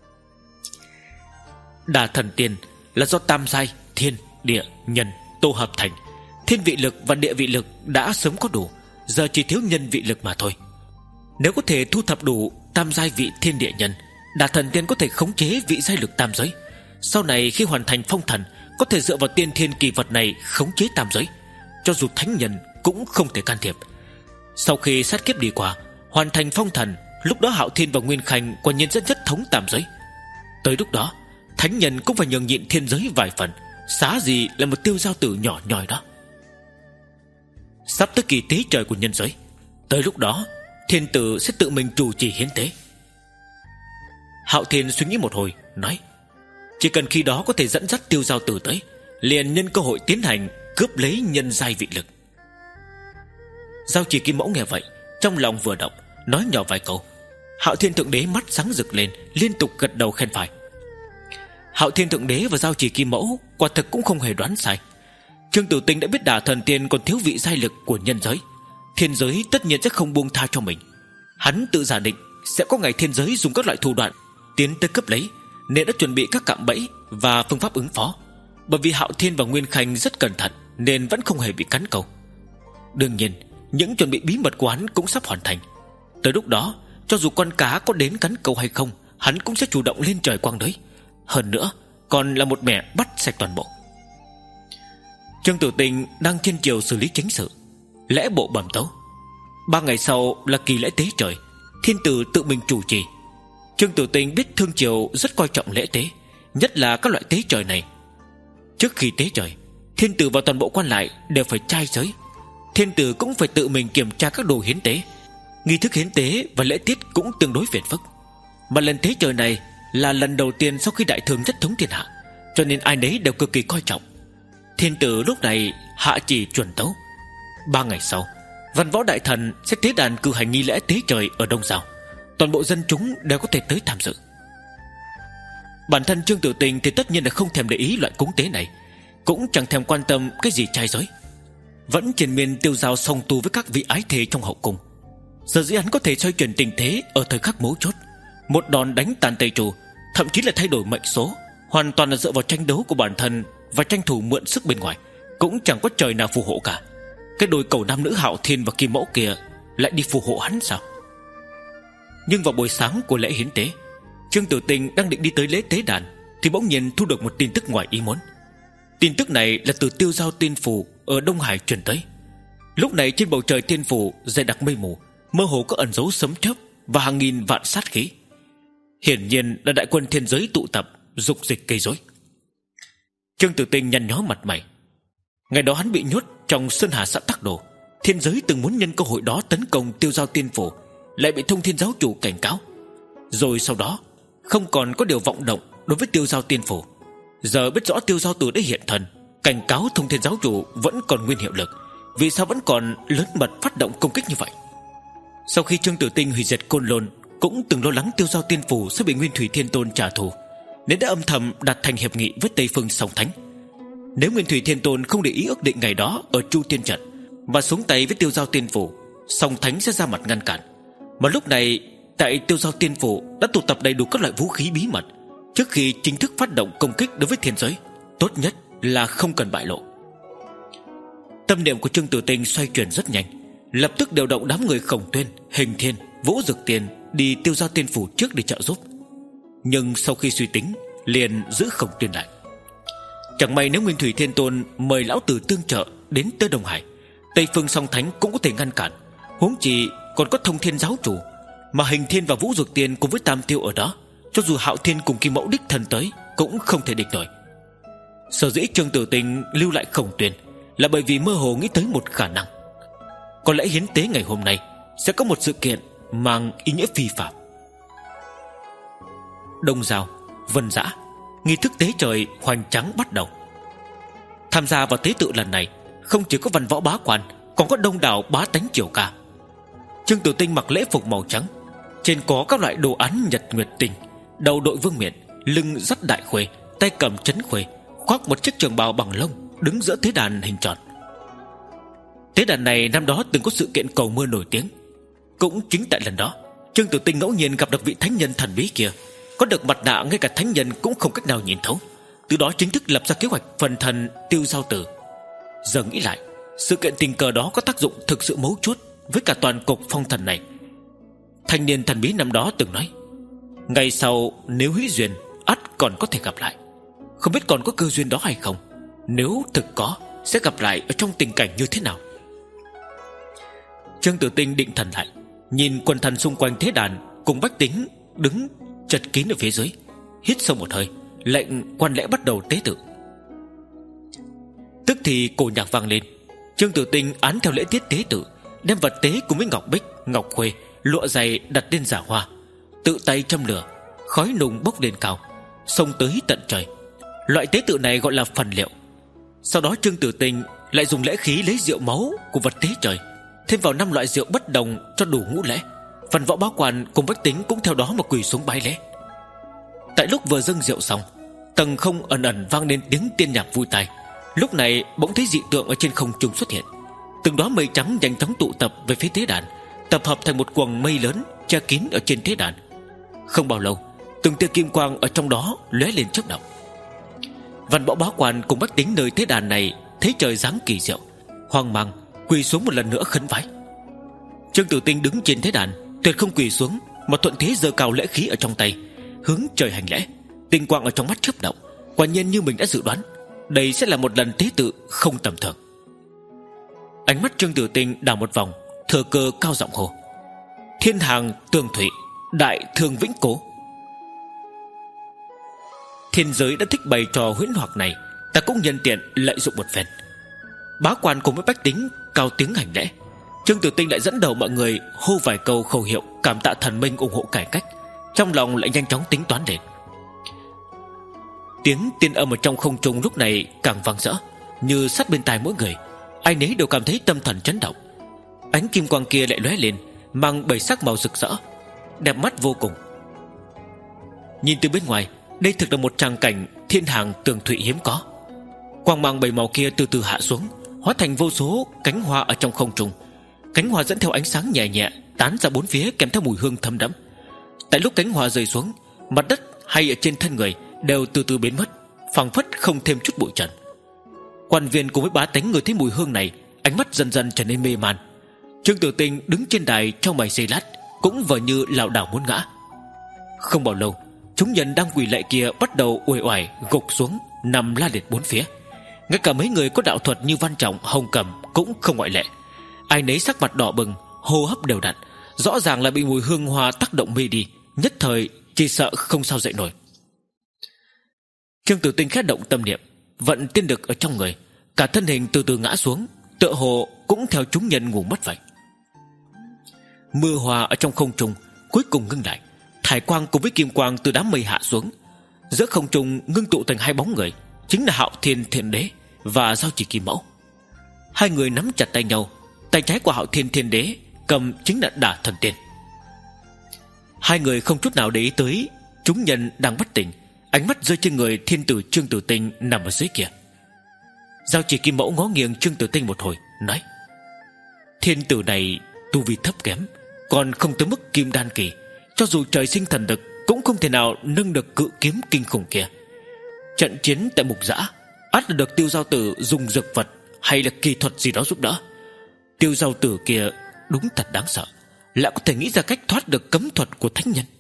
Đà Thần Tiên là do tam giai thiên, địa, nhân tổ hợp thành. Thiên vị lực và địa vị lực đã sớm có đủ, giờ chỉ thiếu nhân vị lực mà thôi. Nếu có thể thu thập đủ tam giai vị thiên địa nhân, Đà Thần Tiên có thể khống chế vị giai lực tam giới. Sau này khi hoàn thành phong thần, có thể dựa vào tiên thiên kỳ vật này khống chế tam giới, cho dù thánh nhân cũng không thể can thiệp. Sau khi sát kiếp đi qua, hoàn thành phong thần, lúc đó Hạo Thiên và Nguyên Khanh quả nhiên rất nhất thống tam giới. Tới lúc đó, thánh nhân cũng phải nhường nhịn thiên giới vài phần, xá gì là một Tiêu Giao Tử nhỏ nhoi đó. Sắp tới kỳ tế trời của nhân giới, tới lúc đó thiên tử sẽ tự mình chủ trì hiến tế. Hạo Thiên suy nghĩ một hồi, nói: chỉ cần khi đó có thể dẫn dắt Tiêu Giao Tử tới, liền nhân cơ hội tiến hành cướp lấy nhân giai vị lực. Giao Chỉ Kim Mẫu nghe vậy, trong lòng vừa động, nói nhỏ vài câu. Hạo Thiên Thượng Đế mắt sáng rực lên, liên tục gật đầu khen phải. Hạo Thiên Thượng Đế và Giao Chỉ Kim Mẫu quả thực cũng không hề đoán sai. Trương Tử Tinh đã biết Đà Thần Tiên còn thiếu vị giai lực của nhân giới, thiên giới tất nhiên sẽ không buông tha cho mình. Hắn tự giả định sẽ có ngày thiên giới dùng các loại thủ đoạn tiến tới cướp lấy, nên đã chuẩn bị các cạm bẫy và phương pháp ứng phó. Bởi vì Hạo Thiên và Nguyên Khanh rất cẩn thận nên vẫn không hề bị cắn câu. Đương nhiên, những chuẩn bị bí mật của hắn cũng sắp hoàn thành. Tới lúc đó, cho dù con cá có đến cắn câu hay không, hắn cũng sẽ chủ động lên trời quang đới. Hơn nữa, còn là một mẻ bắt sạch toàn bộ. Trương Tử Tinh đang trên chiều xử lý chính sự, lễ bộ bẩm tấu. Ba ngày sau là kỳ lễ tế trời, thiên tử tự mình chủ trì. Trương Tử Tinh biết Thương Triều rất coi trọng lễ tế, nhất là các loại tế trời này. Trước khi tế trời, thiên tử và toàn bộ quan lại đều phải trai giới. Thiên tử cũng phải tự mình kiểm tra các đồ hiến tế. Nghi thức hiến tế và lễ tiết cũng tương đối phiền phức. Mà lần tế trời này là lần đầu tiên sau khi đại thương nhất thống thiên hạ, cho nên ai nấy đều cực kỳ coi trọng. Thiên tử lúc này hạ chỉ chuẩn tấu. Ba ngày sau, văn võ đại thần sẽ tế đàn cử hành nghi lễ tế trời ở Đông Giao. Toàn bộ dân chúng đều có thể tới tham dự. Bản thân Trương Tử Tinh thì tất nhiên là không thèm để ý loại cúng tế này, cũng chẳng thèm quan tâm cái gì trai giới, vẫn triền miên tiêu dao song tu với các vị ái thề trong hậu cung. Giờ dĩ hắn có thể xoay chuyển tình thế ở thời khắc mấu chốt, một đòn đánh tàn Tây Trù, thậm chí là thay đổi mệnh số, hoàn toàn là dựa vào tranh đấu của bản thân và tranh thủ mượn sức bên ngoài, cũng chẳng có trời nào phù hộ cả. Cái đôi cầu nam nữ Hạo Thiên và Kim Mẫu kia lại đi phù hộ hắn sao? Nhưng vào buổi sáng của lễ hiến tế, Trương Tử Tinh đang định đi tới lễ tế đàn thì bỗng nhiên thu được một tin tức ngoài ý muốn. Tin tức này là từ Tiêu Giao Tiên Phủ ở Đông Hải truyền tới. Lúc này trên bầu trời tiên phủ dày đặc mây mù, mơ hồ có ẩn dấu sấm chớp và hàng nghìn vạn sát khí. Hiển nhiên là đại quân thiên giới tụ tập, dục dịch gây rối. Trương Tử Tinh nhăn nhó mặt mày. Ngày đó hắn bị nhốt trong Sơn Hà xã Tắc Đồ, thiên giới từng muốn nhân cơ hội đó tấn công Tiêu Giao Tiên Phủ, lại bị Thông Thiên giáo chủ cảnh cáo. Rồi sau đó không còn có điều vọng động đối với Tiêu Giao Tiên Phủ. Giờ biết rõ Tiêu Giao Tử đã hiện thần, cảnh cáo Thông Thiên giáo chủ vẫn còn nguyên hiệu lực, vì sao vẫn còn lớn mật phát động công kích như vậy? Sau khi Trương Tử Tinh hủy diệt Côn Lôn, cũng từng lo lắng Tiêu Giao Tiên Phủ sẽ bị Nguyên Thủy Thiên Tôn trả thù, nên đã âm thầm đặt thành hiệp nghị với Tây Phương Song Thánh. Nếu Nguyên Thủy Thiên Tôn không để ý ước định ngày đó ở Chu Tiên Trận và xuống tay với Tiêu Giao Tiên Phủ, Song Thánh sẽ ra mặt ngăn cản. Mà lúc này tại Tiêu Giao Tiên Phủ đã tụ tập đầy đủ các loại vũ khí bí mật. Trước khi chính thức phát động công kích đối với thiên giới, tốt nhất là không cần bại lộ. Tâm niệm của Trương Tử Tinh xoay chuyển rất nhanh, lập tức điều động đám người Khổng Tuyên, Hình Thiên, Vũ Dực Tiên đi Tiêu Giao Tiên Phủ trước để trợ giúp. Nhưng sau khi suy tính, liền giữ Khổng Tuyên lại. Chẳng may nếu Nguyên Thủy Thiên Tôn mời lão tử tương trợ đến tới Đông Hải, Tây Phương Song Thánh cũng có thể ngăn cản. Huống chi còn có Thông Thiên giáo chủ, mà Hình Thiên và Vũ Dực Tiên cùng với Tam Tiêu ở đó, cho dù Hạo Thiên cùng Kim Mẫu đích thân tới cũng không thể địch nổi. Sở dĩ Trương Tử Tinh lưu lại Khổng Tuyên là bởi vì mơ hồ nghĩ tới một khả năng. Có lẽ hiến tế ngày hôm nay sẽ có một sự kiện mang ý nghĩa phi phạm. Đông Giao, Vân Dã, nghi thức tế trời hoành tráng bắt đầu. Tham gia vào tế tự lần này không chỉ có văn võ bá quan, còn có đông đảo bá tánh triều ca. Trương Tử Tinh mặc lễ phục màu trắng, trên có các loại đồ án nhật nguyệt tinh, đầu đội vương miện, lưng dắt đại khuê, tay cầm trấn khuê, khoác một chiếc trường bào bằng lông, đứng giữa tế đàn hình tròn. Tế đàn này năm đó từng có sự kiện cầu mưa nổi tiếng. Cũng chính tại lần đó, Trương Tử Tinh ngẫu nhiên gặp được vị thánh nhân thần bí kia, có được mặt nạ ngay cả thánh nhân cũng không cách nào nhìn thấu. Từ đó chính thức lập ra kế hoạch phần thần Tiêu Giao Tử. Giờ nghĩ lại, sự kiện tình cờ đó có tác dụng thực sự mấu chốt với cả toàn cục phong thần này. Thanh niên thần bí năm đó từng nói, ngày sau nếu hữu duyên, ắt còn có thể gặp lại. Không biết còn có cơ duyên đó hay không. Nếu thực có, sẽ gặp lại ở trong tình cảnh như thế nào. Trương Tử Tinh định thần lại, nhìn quần thần xung quanh thế đàn cùng bách tính đứng chật kín ở phía dưới, hít sâu một hơi, lệnh quan lễ bắt đầu tế tự. Tức thì cổ nhạc vang lên. Trương Tử Tinh án theo lễ tiết tế tự, đem vật tế cùng với ngọc bích, ngọc khuê, lụa dày đặt lên giả hoa, tự tay châm lửa, khói nùng bốc lên cao, xông tới tận trời. Loại tế tự này gọi là phần liệu. Sau đó Trương Tử Tinh lại dùng lễ khí lấy rượu máu của vật tế trời, thêm vào năm loại rượu bất đồng cho đủ ngũ lễ. Phần võ bá quan cùng bách tính cũng theo đó mà quỳ xuống bái lễ. Tại lúc vừa dâng rượu xong, tầng không ẩn ẩn vang lên tiếng tiên nhạc vui tai. Lúc này bỗng thấy dị tượng ở trên không trung xuất hiện. Từng đóa mây trắng nhanh chóng tụ tập về phía tế đàn, tập hợp thành một quầng mây lớn che kín ở trên tế đàn. Không bao lâu, từng tia kim quang ở trong đó lóe lên chớp động. Văn võ bá quan cùng bách tính nơi tế đàn này thấy trời giáng kỳ diệu, hoang mang quỳ xuống một lần nữa khấn vái. Trương Tử Tinh đứng trên tế đàn, tuyệt không quỳ xuống, mà thuận thế giơ cao lễ khí ở trong tay, hướng trời hành lễ. Tinh quang ở trong mắt chớp động, quả nhiên như mình đã dự đoán, đây sẽ là một lần tế tự không tầm thường. Ánh mắt Trương Tử Tinh đảo một vòng, thừa cơ cao giọng hô: Thiên hàng tường thủy, đại thương vĩnh cố. Thiên giới đã thích bày trò huyễn hoặc này, ta cũng nhân tiện lợi dụng một phen. Bá quan cùng với bách tính cao tiếng hành lễ. Trương Tử Tinh lại dẫn đầu mọi người hô vài câu khẩu hiệu cảm tạ thần minh ủng hộ cải cách, trong lòng lại nhanh chóng tính toán lên. Tiếng tiên âm ở trong không trung lúc này càng vang dỡ, như sát bên tai mỗi người, ai nấy đều cảm thấy tâm thần chấn động. Ánh kim quang kia lại lóe lên, mang bảy sắc màu rực rỡ, đẹp mắt vô cùng. Nhìn từ bên ngoài, đây thực là một tràng cảnh thiên hàng tường thụy hiếm có. Quang mang bảy màu kia từ từ hạ xuống, hóa thành vô số cánh hoa ở trong không trung. Cánh hoa dẫn theo ánh sáng nhẹ nhẹ tán ra bốn phía, kèm theo mùi hương thơm đẫm. Tại lúc cánh hoa rơi xuống, mặt đất hay ở trên thân người đều từ từ biến mất, phảng phất không thêm chút bụi trần. Quan viên cùng với bá tánh người thấy mùi hương này, ánh mắt dần dần trở nên mê man. Trương Tử Tinh đứng trên đài trong mày giây lát, cũng vờ như lảo đảo muốn ngã. Không bao lâu, chúng nhân đang quỳ lạy kia bắt đầu uể oải gục xuống, nằm la liệt bốn phía. Ngay cả mấy người có đạo thuật như Văn Trọng, Hồng Cẩm cũng không ngoại lệ. Ai nấy sắc mặt đỏ bừng, hô hấp đều đặn, rõ ràng là bị mùi hương hoa tác động mê đi, nhất thời chỉ sợ không sao dậy nổi. Trương Tử Tinh khẽ động tâm niệm, vận tiên lực ở trong người, cả thân hình từ từ ngã xuống, tựa hồ cũng theo chúng nhân ngủ mất vậy. Mưa hoa ở trong không trung cuối cùng ngưng lại, thải quang cùng với kim quang từ đám mây hạ xuống. Giữa không trung ngưng tụ thành hai bóng người, chính là Hạo Thiên Thiên Đế và Giao Chỉ Kim Mẫu. Hai người nắm chặt tay nhau, tay trái của Hạo Thiên Thiên Đế cầm chính là Đả Thần Tiên. Hai người không chút nào để ý tới chúng nhân đang bất tỉnh, ánh mắt rơi trên người thiên tử Trương Tử Tinh nằm ở dưới kia. Giao Chỉ Kim Mẫu ngó nghiêng Trương Tử Tinh một hồi, nói: Thiên tử này tu vi thấp kém, còn không tới mức kim đan kỳ, cho dù trời sinh thần lực cũng không thể nào nâng được cự kiếm kinh khủng kia. Trận chiến tại Mục Dã ắt là được Tiêu Giao Tử dùng dược vật hay là kỳ thuật gì đó giúp đỡ. Tiêu Giao Tử kia đúng thật đáng sợ, lại có thể nghĩ ra cách thoát được cấm thuật của thánh nhân.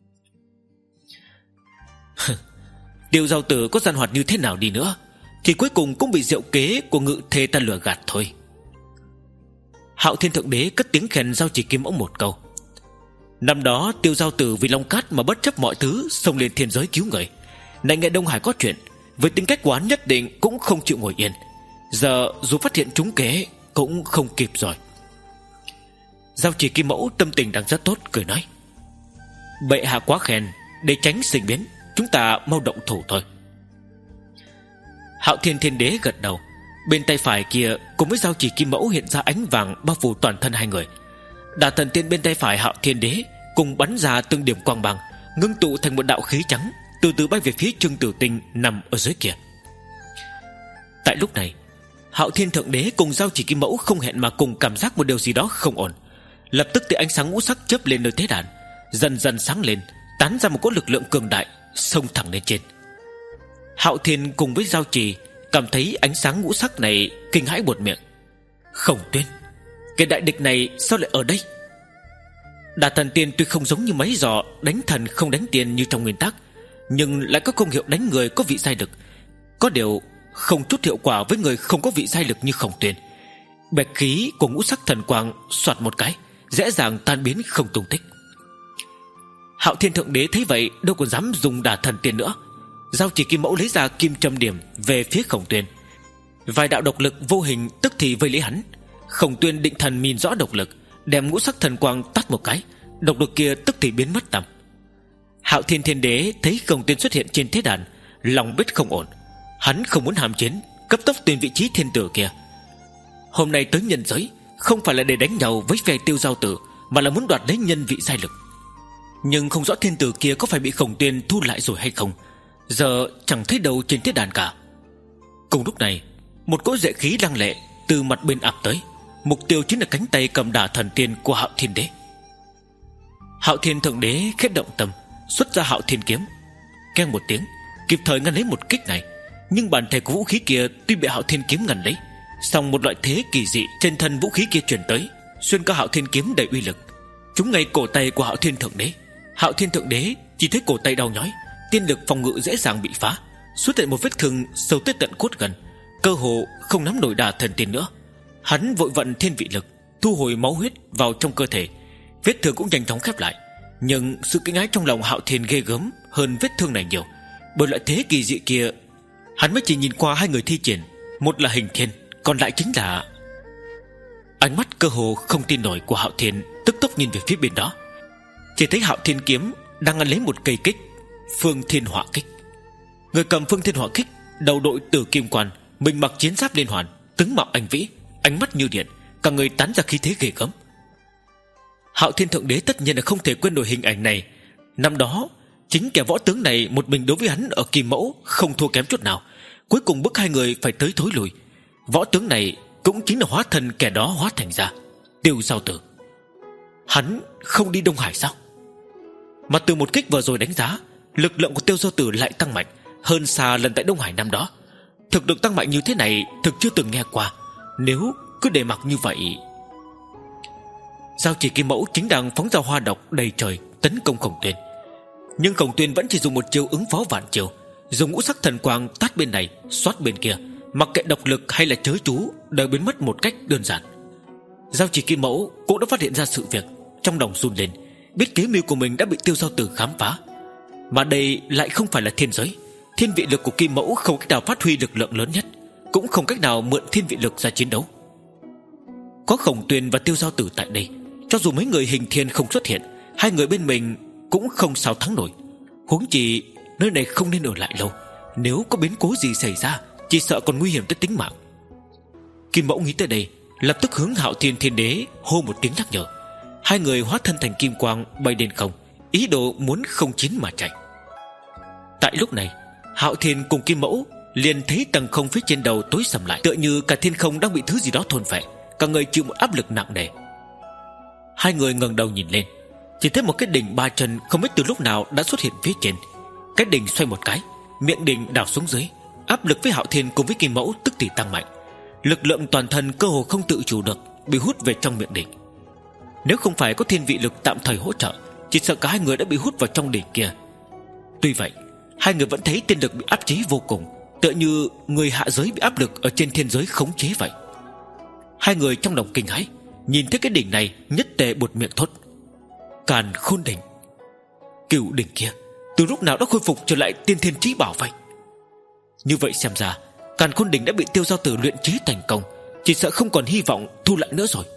Tiêu Giao Tử có gian hoạt như thế nào đi nữa thì cuối cùng cũng bị diệu kế của Ngự Thê ta lừa gạt thôi. Hạo Thiên Thượng Đế cất tiếng khen Giao Chỉ Kim Mẫu một câu. Năm đó Tiêu Giao Tử vì Long Cát mà bất chấp mọi thứ xông lên thiên giới cứu người. Này nghe Đông Hải có chuyện, với tính cách của hắn nhất định cũng không chịu ngồi yên. Giờ dù phát hiện trúng kế cũng không kịp rồi. Giao chỉ Kim Mẫu tâm tình đang rất tốt, cười nói: bệ hạ quá khen, để tránh sinh biến, chúng ta mau động thủ thôi. Hạo Thiên Thiên Đế gật đầu. Bên tay phải kia cùng với giao chỉ Kim Mẫu hiện ra ánh vàng bao phủ toàn thân hai người. Đả thần tiên bên tay phải Hạo Thiên Đế cùng bắn ra từng điểm quang bằng, ngưng tụ thành một đạo khí trắng, từ từ bay về phía Trương Tử Tinh nằm ở dưới kia. Tại lúc này, Hạo Thiên Thượng Đế cùng giao chỉ Kim Mẫu không hẹn mà cùng cảm giác một điều gì đó không ổn. Lập tức thì ánh sáng ngũ sắc chớp lên nơi tế đàn, dần dần sáng lên, tán ra một cỗ lực lượng cường đại, xông thẳng lên trên. Hạo Thiên cùng với giao chỉ cảm thấy ánh sáng ngũ sắc này, kinh hãi buột miệng: Khổng Tuyên, cái đại địch này sao lại ở đây? Đả thần tiên tuy không giống như mấy giò đánh thần không đánh tiền như trong nguyên tắc, nhưng lại có công hiệu đánh người có vị giai lực. Có điều không chút hiệu quả với người không có vị giai lực như Khổng Tuyên. Bạch khí của ngũ sắc thần quang soạt một cái, dễ dàng tan biến không tung tích. Hạo Thiên Thượng Đế thấy vậy đâu còn dám dùng đả thần tiên nữa. Giao chỉ Kim Mẫu lấy ra kim châm điểm về phía Khổng Tuyên. Vài đạo độc lực vô hình tức thì vây lấy hắn. Khổng Tuyên định thần nhìn rõ độc lực, đem ngũ sắc thần quang tắt một cái, độc lực kia tức thì biến mất tăm. Hạo Thiên Thiên Đế thấy Khổng Tuyên xuất hiện trên thế đàn, lòng biết không ổn. Hắn không muốn hàm chiến, cấp tốc tuyển vị trí thiên tử kia. Hôm nay tới nhân giới không phải là để đánh nhau với phe Tiêu Giao Tử, mà là muốn đoạt lấy nhân vị giai lực. Nhưng không rõ thiên tử kia có phải bị Khổng Tuyên thu lại rồi hay không, giờ chẳng thấy đâu trên thế đàn cả. Cùng lúc này, một cỗ duệ khí lăng lệ từ mặt bên ập tới, mục tiêu chính là cánh tay cầm đả thần tiên của Hạo Thiên Đế. Hạo Thiên Thượng Đế khét động tâm, xuất ra Hạo Thiên kiếm, keng một tiếng, kịp thời ngăn lấy một kích này. Nhưng bản thể của vũ khí kia tuy bị Hạo Thiên kiếm ngăn lấy, song một loại thế kỳ dị trên thân vũ khí kia truyền tới, xuyên qua Hạo Thiên kiếm đầy uy lực, trúng ngay cổ tay của Hạo Thiên Thượng Đế. Hạo Thiên Thượng Đế chỉ thấy cổ tay đau nhói, tiên lực phòng ngự dễ dàng bị phá, xuất hiện một vết thương sâu tới tận cốt gần, cơ hồ không nắm nổi đả thần tiên nữa. Hắn vội vận thiên vị lực, thu hồi máu huyết vào trong cơ thể, vết thương cũng nhanh chóng khép lại. Nhưng sự kinh hãi trong lòng Hạo Thiên ghê gớm hơn vết thương này nhiều, bởi loại thế kỳ dị kia hắn mới chỉ nhìn qua hai người thi triển, một là Hình Thiên, còn lại chính là... Ánh mắt cơ hồ không tin nổi của Hạo Thiên tức tốc nhìn về phía bên đó, chỉ thấy Hạo Thiên kiếm đang ngăn lấy một cây kích, Phương Thiên Hỏa Kích. Người cầm Phương Thiên Hỏa Kích, đầu đội tử kim quan, mình mặc chiến giáp liên hoàn, tướng mạo anh vĩ, ánh mắt như điện, cả người tán ra khí thế ghê gớm. Hạo Thiên Thượng Đế tất nhiên là không thể quên nổi hình ảnh này. Năm đó chính kẻ võ tướng này một mình đối với hắn ở Kim Mẫu không thua kém chút nào, cuối cùng bức hai người phải tới thối lùi. Võ tướng này cũng chính là hóa thân kẻ đó hóa thành ra, Tiêu Giao Tử. Hắn không đi Đông Hải sao? Mà từ một kích vừa rồi đánh giá, lực lượng của Tiêu Giao Tử lại tăng mạnh hơn xa lần tại Đông Hải năm đó. Thực lực tăng mạnh như thế này thực chưa từng nghe qua. Nếu cứ để mặc như vậy... Giao chỉ Kim Mẫu chính đang phóng ra hoa độc đầy trời tấn công Khổng Tuyên, nhưng Khổng Tuyên vẫn chỉ dùng một chiêu ứng phó vạn chiêu, dùng ngũ sắc thần quang tát bên này xoát bên kia, mặc kệ độc lực hay là chớ chú đều biến mất một cách đơn giản. Giao chỉ Kim Mẫu cũng đã phát hiện ra sự việc, trong lòng run lên, biết kế mưu của mình đã bị Tiêu Giao Tử khám phá. Mà đây lại không phải là thiên giới, thiên vị lực của Kim Mẫu không cách nào phát huy lực lượng lớn nhất, cũng không cách nào mượn thiên vị lực ra chiến đấu. Có Khổng Tuyên và Tiêu Giao Tử tại đây, cho dù mấy người Hình Thiên không xuất hiện, hai người bên mình cũng không sao thắng nổi. Huống chi nơi này không nên ở lại lâu, nếu có biến cố gì xảy ra chỉ sợ còn nguy hiểm tới tính mạng. Kim Mẫu nghĩ tới đây, lập tức hướng Hạo Thiên Thiên Đế hô một tiếng nhắc nhở. Hai người hóa thân thành kim quang bay lên không, ý đồ muốn không chiến mà chạy. Tại lúc này, Hạo Thiên cùng Kim Mẫu liền thấy tầng không phía trên đầu tối sầm lại, tựa như cả thiên không đang bị thứ gì đó thôn phệ, cả người chịu một áp lực nặng nề. Hai người ngẩng đầu nhìn lên, chỉ thấy một cái đỉnh ba chân không biết từ lúc nào đã xuất hiện phía trên. Cái đỉnh xoay một cái, miệng đỉnh đảo xuống dưới, áp lực với Hạo Thiên cùng với Kim Mẫu tức thì tăng mạnh. Lực lượng toàn thân cơ hồ không tự chủ được, bị hút về trong miệng đỉnh. Nếu không phải có thiên vị lực tạm thời hỗ trợ, chỉ sợ cả hai người đã bị hút vào trong đỉnh kia. Tuy vậy, hai người vẫn thấy tiên lực bị áp chế vô cùng, tựa như người hạ giới bị áp lực ở trên thiên giới khống chế vậy. Hai người trong lòng kinh hãi, nhìn thấy cái đỉnh này nhất tề buột miệng thốt: Càn Khôn Đỉnh. Cửu đỉnh kia từ lúc nào đã khôi phục trở lại tiên thiên trí bảo vậy? Như vậy xem ra Càn Khôn Đỉnh đã bị Tiêu Giao Tử luyện chế thành công, chỉ sợ không còn hy vọng thu lại nữa rồi.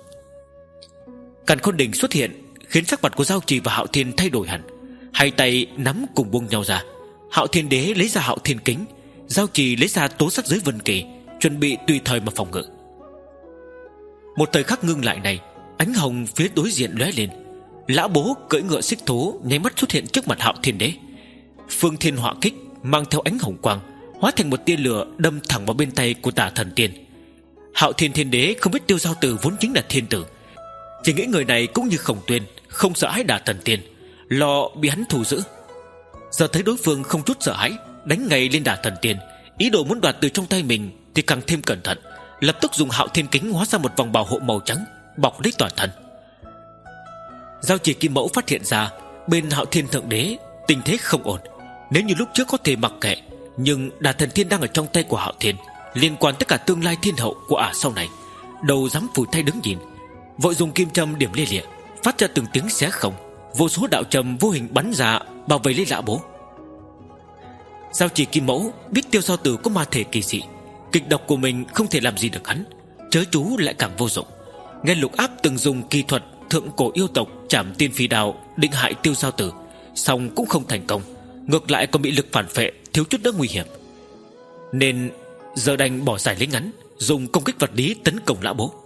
Càn Khôn Đỉnh xuất hiện khiến sắc mặt của Giao Trì và Hạo Thiên thay đổi hẳn. Hai tay nắm cùng buông nhau ra. Hạo Thiên Đế lấy ra Hạo Thiên Kính, Giao Trì lấy ra tố sắc giới vân kỳ, chuẩn bị tùy thời mà phòng ngự. Một thời khắc ngưng lại này, ánh hồng phía đối diện lóe lên. Lã Bố cưỡi ngựa xích thú nháy mắt xuất hiện trước mặt Hạo Thiên Đế. Phương Thiên Họa Kích mang theo ánh hồng quang, hóa thành một tia lửa đâm thẳng vào bên tay của Tả Thần Tiên. Hạo Thiên Thiên Đế không biết Tiêu Giao Tử vốn chính là thiên tử, chỉ nghĩ người này cũng như Khổng Tuyên, không sợ hãi Đả Thần Tiên, lo bị hắn thù giữ. Giờ thấy đối phương không chút sợ hãi, đánh ngay lên Đả Thần Tiên, ý đồ muốn đoạt từ trong tay mình, thì càng thêm cẩn thận, lập tức dùng Hạo Thiên Kính hóa ra một vòng bảo hộ màu trắng bọc lấy toàn thân. Giao Chỉ Kim Mẫu phát hiện ra bên Hạo Thiên Thượng Đế tình thế không ổn. Nếu như lúc trước có thể mặc kệ, nhưng Đả Thần Thiên đang ở trong tay của Hạo Thiên, liên quan tất cả tương lai thiên hậu của ả sau này, đâu dám phủi tay đứng nhìn. Vội dùng kim châm điểm lia lịa, phát ra từng tiếng xé không, vô số đạo trầm vô hình bắn ra bao vây lấy Lã Bố. Giao Chỉ Kim Mẫu biết Tiêu Giao Tử có ma thể kỳ dị, kịch độc của mình không thể làm gì được hắn, chớ chú lại càng vô dụng. Nghe Lục Áp từng dùng kỳ thuật thượng cổ yêu tộc Trảm Tiên Phi Đao định hại Tiêu Giao Tử, song cũng không thành công, ngược lại còn bị lực phản phệ thiếu chút nữa nguy hiểm, nên giờ đành bỏ dài lấy ngắn, dùng công kích vật lý tấn công Lã Bố.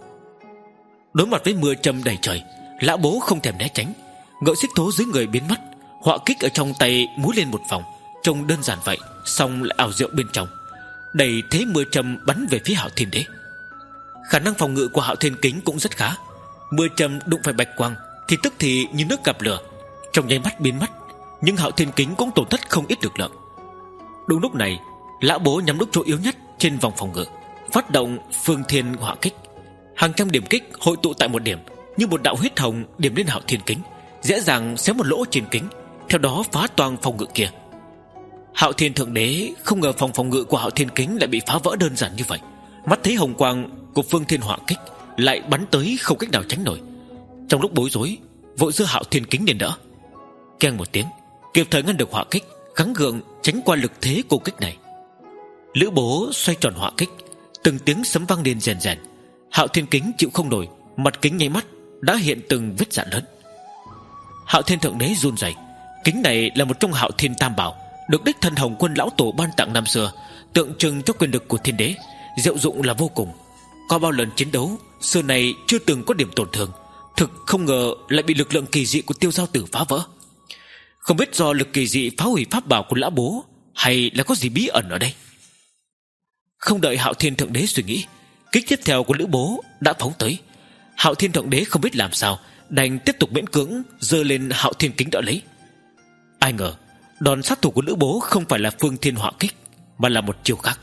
Đối mặt với mưa châm đầy trời, Lã Bố không thèm né tránh, ngựa xích thố dưới người biến mất, họa kích ở trong tay múa lên một vòng, trông đơn giản vậy, song lại ảo diệu bên trong, đẩy thế mưa châm bắn về phía Hạo Thiên Đế. Khả năng phòng ngự của Hạo Thiên Kính cũng rất khá, mưa châm đụng phải bạch quang thì tức thì như nước gặp lửa, trong nháy mắt biến mất, nhưng Hạo Thiên Kính cũng tổn thất không ít lực lượng. Đúng lúc này, Lã Bố nhắm lúc chỗ yếu nhất trên vòng phòng ngự, phát động Phương Thiên Hỏa Kích. Hàng trăm điểm kích hội tụ tại một điểm, như một đạo huyết hồng điểm lên Hạo Thiên Kính, dễ dàng xé một lỗ trên kính, theo đó phá toang phòng ngự kia. Hạo Thiên Thượng Đế không ngờ phòng phòng ngự của Hạo Thiên Kính lại bị phá vỡ đơn giản như vậy. Mắt thấy hồng quang của Phương Thiên Hỏa Kích lại bắn tới không cách nào tránh nổi, trong lúc bối rối vội giơ Hạo Thiên Kính lên đỡ. Keng một tiếng, kịp thời ngăn được hỏa kích, gắng gượng tránh qua lực thế của kích này. Lữ Bố xoay tròn hỏa kích, từng tiếng sấm vang lên rèn rèn. Hạo Thiên Kính chịu không nổi, mặt kính nháy mắt đã hiện từng vết rạn lớn. Hạo Thiên Thượng Đế run rẩy. Kính này là một trong Hạo Thiên Tam Bảo, được đích thân Hồng Quân lão tổ ban tặng năm xưa, tượng trưng cho quyền lực của thiên đế, diệu dụng là vô cùng. Qua bao lần chiến đấu, xưa này chưa từng có điểm tổn thương, thực không ngờ lại bị lực lượng kỳ dị của Tiêu Giao Tử phá vỡ. Không biết do lực kỳ dị phá hủy pháp bảo của Lã Bố, hay là có gì bí ẩn ở đây. Không đợi Hạo Thiên Thượng Đế suy nghĩ, kích tiếp theo của Lữ Bố đã phóng tới. Hạo Thiên Thượng Đế không biết làm sao, đành tiếp tục miễn cưỡng giơ lên Hạo Thiên Kính đỡ lấy. Ai ngờ đòn sát thủ của Lữ Bố không phải là Phương Thiên Hỏa Kích, mà là một chiêu khác.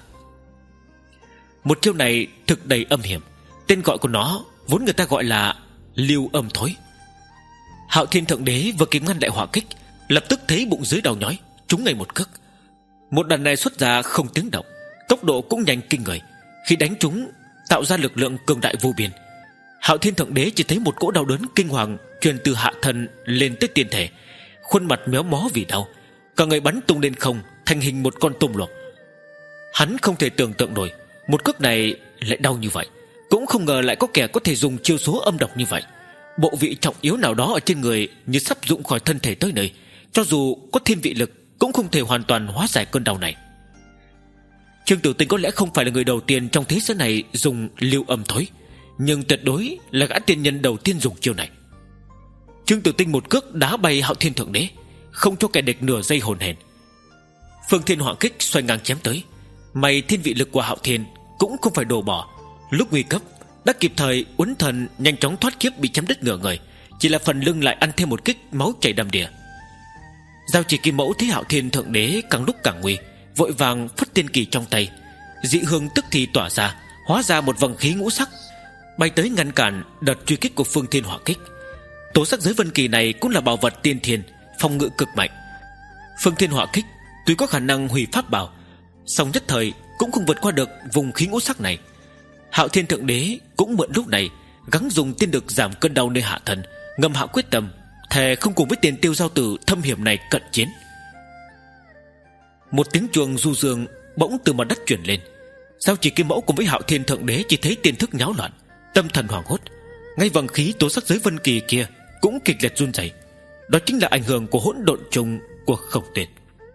Một chiêu này thực đầy âm hiểm, tên gọi của nó vốn người ta gọi là Lưu Âm Thối. Hạo Thiên Thượng Đế vừa kịp ngăn đại hỏa kích, lập tức thấy bụng dưới đau nhói, trúng ngay một cước. Một đòn này xuất ra không tiếng động, tốc độ cũng nhanh kinh người, khi đánh trúng tạo ra lực lượng cường đại vô biên. Hạo Thiên Thượng Đế chỉ thấy một cỗ đau đớn kinh hoàng truyền từ hạ thân lên tới tiền thể, khuôn mặt méo mó vì đau, cả người bắn tung lên không thành hình một con tôm luộc. Hắn không thể tưởng tượng nổi một cước này lại đau như vậy, cũng không ngờ lại có kẻ có thể dùng chiêu số âm độc như vậy. Bộ vị trọng yếu nào đó ở trên người như sắp rụng khỏi thân thể tới nơi, cho dù có thiên vị lực cũng không thể hoàn toàn hóa giải cơn đau này. Trương Tử Tinh có lẽ không phải là người đầu tiên trong thế giới này dùng Lưu Âm Thối, nhưng tuyệt đối là gã tiên nhân đầu tiên dùng chiêu này. Trương Tử Tinh một cước đá bay Hạo Thiên Thượng Đế, không cho kẻ địch nửa giây hồn hển. Phương Thiên Hỏa Kích xoay ngang chém tới, may thiên vị lực của Hạo Thiên cũng không phải đổ bỏ, lúc nguy cấp đã kịp thời uốn thần nhanh chóng thoát kiếp bị chém đứt nửa người, chỉ là phần lưng lại ăn thêm một kích, máu chảy đầm đìa. Giao Chỉ Kim Mẫu thấy Hạo Thiên Thượng Đế càng lúc càng nguy, vội vàng phất tiên kỳ trong tay, dị hương tức thì tỏa ra, hóa ra một vầng khí ngũ sắc bay tới ngăn cản đợt truy kích của Phương Thiên Hỏa Kích. Tố sắc giới vân kỳ này cũng là bảo vật tiên thiên, phòng ngự cực mạnh. Phương Thiên Hỏa Kích tuy có khả năng hủy pháp bảo, song nhất thời cũng không vượt qua được vùng khí ngũ sắc này. Hạo Thiên Thượng Đế cũng mượn lúc này gắng dùng tiên lực giảm cơn đau nơi hạ thân, ngầm hạ quyết tâm thề không cùng với tiền Tiêu Giao Tử thâm hiểm này cận chiến. Một tiếng chuông du dương bỗng từ mặt đất truyền lên, Giao Chỉ Kim Mẫu cùng với Hạo Thiên Thượng Đế chỉ thấy tiên thức nháo loạn, tâm thần hoảng hốt. Ngay vầng khí tố sắc giới vân kỳ kia cũng kịch liệt run rẩy. Đó chính là ảnh hưởng của hỗn độn trùng của Khổng Tuyên.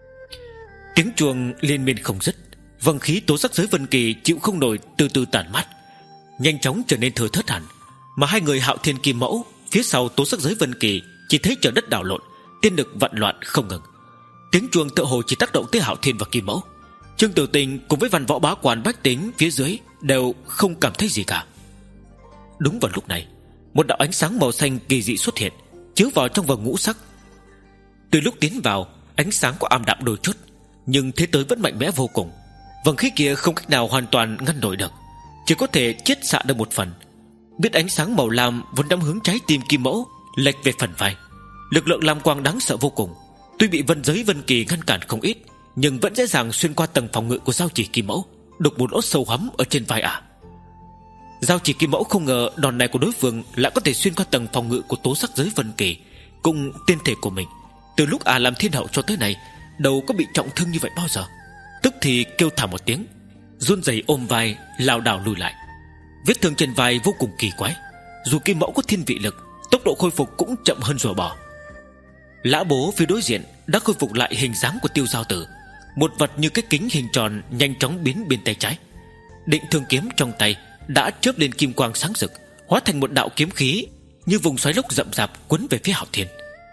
Tiếng chuông liên miên không dứt. Vầng khí tố sắc giới vân kỳ chịu không nổi, từ từ tàn mát, nhanh chóng trở nên thưa thớt hẳn. Mà hai người Hạo Thiên Kim Mẫu phía sau tố sắc giới vân kỳ chỉ thấy trời đất đảo lộn, tiên lực vặn loạn không ngừng. Tiếng chuông tựa hồ chỉ tác động tới Hạo Thiên và Kim Mẫu. Trương Tiểu Tình cùng với Văn Võ bá quan bách tính phía dưới đều không cảm thấy gì cả. Đúng vào lúc này, một đạo ánh sáng màu xanh kỳ dị xuất hiện, chiếu vào trong vầng ngũ sắc. Từ lúc tiến vào, ánh sáng có ảm đạm đôi chút, nhưng thế tới vẫn mạnh mẽ vô cùng. Vầng khí kia không cách nào hoàn toàn ngăn nổi được, chỉ có thể chiết xạ được một phần. Biết ánh sáng màu lam vốn nhắm hướng trái tim Kim Mẫu lệch về phần vai. Lực lượng lam quang đáng sợ vô cùng, tuy bị vân giới vân kỳ ngăn cản không ít, nhưng vẫn dễ dàng xuyên qua tầng phòng ngự của Giao Chỉ Kim Mẫu, đục một lỗ sâu hắm ở trên vai ả. Giao Chỉ Kim Mẫu không ngờ đòn này của đối phương lại có thể xuyên qua tầng phòng ngự của tố sắc giới vân kỳ cùng tiên thể của mình. Từ lúc ả làm thiên hậu cho tới nay, đâu có bị trọng thương như vậy bao giờ. Tức thì kêu thảm một tiếng, run rẩy ôm vai, lảo đảo lùi lại. Vết thương trên vai vô cùng kỳ quái, dù Kim Mẫu có thiên vị lực, tốc độ khôi phục cũng chậm hơn rùa bò. Lã Bố phía đối diện đã khôi phục lại hình dáng của Tiêu Giao Tử, một vật như cái kính hình tròn nhanh chóng biến bên tay trái. Định thương kiếm trong tay đã chớp lên kim quang sáng rực, hóa thành một đạo kiếm khí như vùng xoáy lốc rậm rạp quấn về phía Hạo Thiên.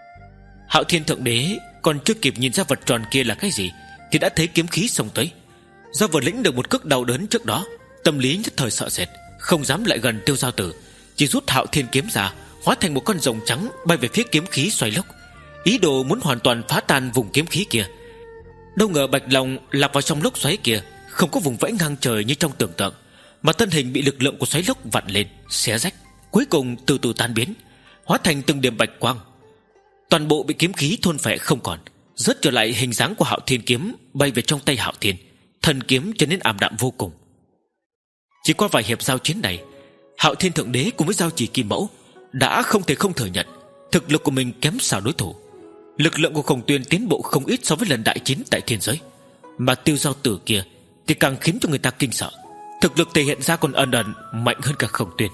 Hạo Thiên Thượng Đế còn chưa kịp nhìn ra vật tròn kia là cái gì thì đã thấy kiếm khí xông tới. Do vừa lĩnh được một cước đau đớn trước đó, tâm lý nhất thời sợ sệt, không dám lại gần Tiêu Giao Tử, chỉ rút Hạo Thiên kiếm ra, hóa thành một con rồng trắng bay về phía kiếm khí xoáy lốc, ý đồ muốn hoàn toàn phá tan vùng kiếm khí kia. Đâu ngờ Bạch Long lạc vào trong lốc xoáy kia, không có vùng vẫy ngang trời như trong tưởng tượng, mà thân hình bị lực lượng của xoáy lốc vặn lên, xé rách, cuối cùng từ từ tan biến, hóa thành từng điểm bạch quang. Toàn bộ bị kiếm khí thôn phệ không còn, rớt trở lại hình dáng của Hạo Thiên kiếm bay về trong tay Hạo Thiên. Thần kiếm trở nên ảm đạm vô cùng. Chỉ qua vài hiệp giao chiến này, Hạo Thiên Thượng Đế cùng với Giao Chỉ Kim Mẫu đã không thể không thừa nhận thực lực của mình kém xa đối thủ. Lực lượng của Khổng Tuyên tiến bộ không ít so với lần đại chiến tại thiên giới, mà Tiêu Giao Tử kia thì càng khiến cho người ta kinh sợ. Thực lực thể hiện ra còn ẩn ẩn mạnh hơn cả Khổng Tuyên.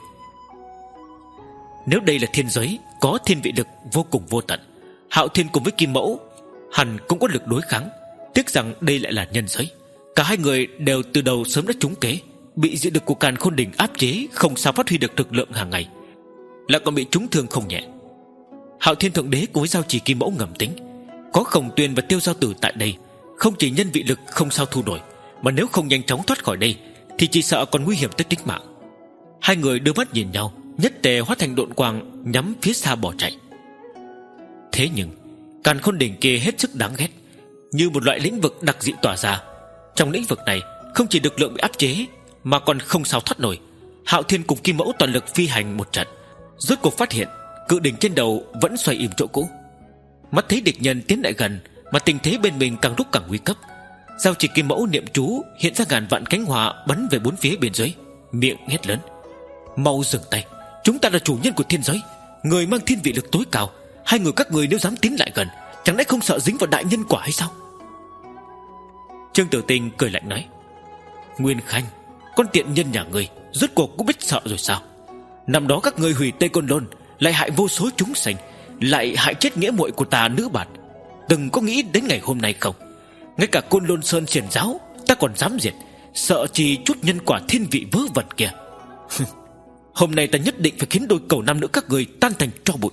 Nếu đây là thiên giới có thiên vị lực vô cùng vô tận, Hạo Thiên cùng với Kim Mẫu hẳn cũng có lực đối kháng. Tiếc rằng đây lại là nhân giới, cả hai người đều từ đầu sớm đã trúng kế, bị dị lực của Càn Khôn Đỉnh áp chế, không sao phát huy được thực lượng hàng ngày, lại còn bị trúng thương không nhẹ. Hạo Thiên Thượng Đế cùng với Giao Chỉ Kim Mẫu ngầm tính, có Khổng Tuyên và Tiêu Giao Tử tại đây, không chỉ nhân vị lực không sao thu nổi, mà nếu không nhanh chóng thoát khỏi đây thì chỉ sợ còn nguy hiểm tới tính mạng. Hai người đưa mắt nhìn nhau, nhất tề hóa thành độn quang nhắm phía xa bỏ chạy. Thế nhưng Càn Khôn Đỉnh kia hết sức đáng ghét, như một loại lĩnh vực đặc dị tỏa ra. Trong lĩnh vực này không chỉ lực lượng bị áp chế, mà còn không sao thoát nổi. Hạo Thiên cùng Kim Mẫu toàn lực phi hành một trận, rốt cuộc phát hiện cự đỉnh trên đầu vẫn xoay im chỗ cũ. Mắt thấy địch nhân tiến lại gần, mà tình thế bên mình càng lúc càng nguy cấp, Giao Chỉ Kim Mẫu niệm chú hiện ra ngàn vạn cánh hỏa bắn về bốn phía bên dưới, miệng hét lớn: mau dừng tay, chúng ta là chủ nhân của thiên giới, người mang thiên vị lực tối cao, hai người các người nếu dám tiến lại gần, chẳng lẽ không sợ dính vào đại nhân quả hay sao? Trương Tử Tinh cười lạnh nói: Nguyên Khanh, con tiện nhân nhà ngươi rốt cuộc cũng biết sợ rồi sao? Năm đó các ngươi hủy Tây Côn Lôn, lại hại vô số chúng sinh, lại hại chết nghĩa muội của ta nữ bản, từng có nghĩ đến ngày hôm nay không? Ngay cả Côn Lôn Sơn xiển giáo ta còn dám diệt, sợ chỉ chút nhân quả thiên vị vớ vẩn kia. Hôm nay ta nhất định phải khiến đôi cầu nam nữ các người tan thành tro bụi.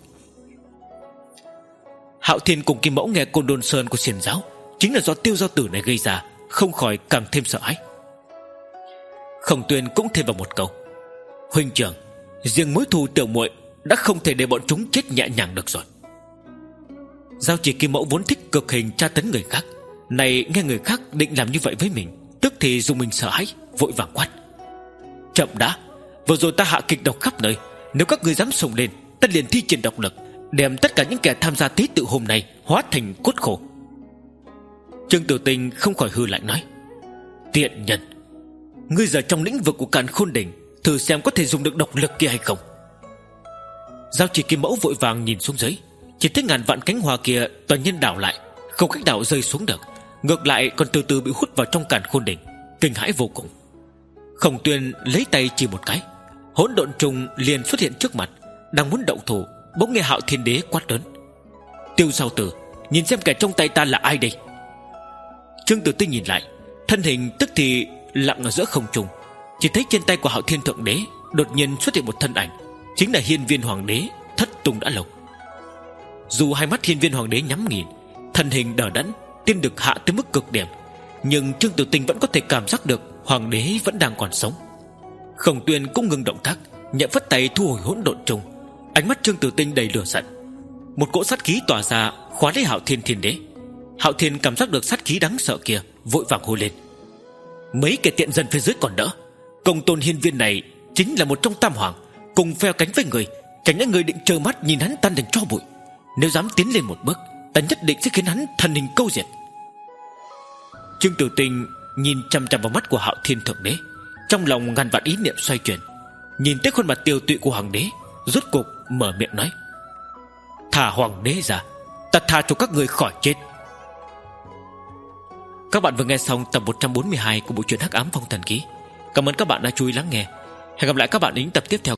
Hạo Thiên cùng Kim Mẫu nghe Côn Lôn Sơn của xiển giáo chính là do Tiêu Giao Tử này gây ra, không khỏi càng thêm sợ hãi. Khổng Tuyên cũng thêm vào một câu: huynh trưởng, riêng mối thù tiểu muội đã không thể để bọn chúng chết nhẹ nhàng được rồi. Giao Chỉ Kim Mẫu vốn thích cực hình tra tấn người khác, này nghe người khác định làm như vậy với mình, tức thì dùng mình sợ hãi, vội vàng quát: chậm đã, vừa rồi ta hạ kịch độc khắp nơi, nếu các người dám xông lên, ta liền thi triển độc lực, đem tất cả những kẻ tham gia tế tự hôm nay hóa thành cốt khô. Trương Tử Tinh không khỏi hư lạnh nói: tiện nhân, ngươi giờ trong lĩnh vực của Càn Khôn Đỉnh, thử xem có thể dùng được độc lực kia hay không. Giao Chỉ Kim Mẫu vội vàng nhìn xuống dưới, chỉ thấy ngàn vạn cánh hoa kia toàn nhiên đảo lại, không cách nào rơi xuống được, ngược lại còn từ từ bị hút vào trong Càn Khôn Đỉnh, kinh hãi vô cùng. Khổng Tuyên lấy tay chỉ một cái, hỗn độn trùng liền xuất hiện trước mặt. Đang muốn động thủ, bỗng nghe Hạo Thiên Đế quát lớn: Tiêu Giao Tử, nhìn xem kẻ trong tay ta là ai đây. Trương Tử Tinh nhìn lại, thân hình tức thì lặng ở giữa không trung. Chỉ thấy trên tay của Hạo Thiên Thượng Đế đột nhiên xuất hiện một thân ảnh, chính là Hiên Viên Hoàng Đế thất tung đã lâu. Dù hai mắt Hiên Viên Hoàng Đế nhắm nghiền, thân hình đờ đẫn, tiên lực hạ tới mức cực điểm, nhưng Trương Tử Tinh vẫn có thể cảm giác được Hoàng Đế vẫn đang còn sống. Khổng Tuyên cũng ngừng động tác, nhẹ phất tay thu hồi hỗn độn trùng. Ánh mắt Trương Tử Tinh đầy lửa giận, một cỗ sát khí tỏa ra khóa lấy Hạo Thiên Thiên Đế. Hạo Thiên cảm giác được sát khí đáng sợ kia, vội vàng hô lên: Mấy kẻ tiện dân phía dưới còn đỡ, công tôn hiên viên này chính là một trong tam hoàng, cùng phe cánh với người, chẳng lẽ người định trơ mắt nhìn hắn tan thành tro bụi? Nếu dám tiến lên một bước, ta nhất định sẽ khiến hắn thần hình câu diệt. Trương Tử Tinh nhìn chăm chăm vào mắt của Hạo Thiên Thượng Đế, trong lòng ngàn vạn ý niệm xoay chuyển. Nhìn tới khuôn mặt tiêu tụy của Hoàng Đế, rốt cục mở miệng nói: Thả Hoàng Đế ra, ta tha cho các người khỏi chết. Các bạn vừa nghe xong tập một trăm bốn mươi hai của bộ truyện Hắc Ám Phong Thần Ký. Cảm ơn các bạn đã chú ý lắng nghe. Hẹn gặp lại các bạn ở những tập tiếp theo.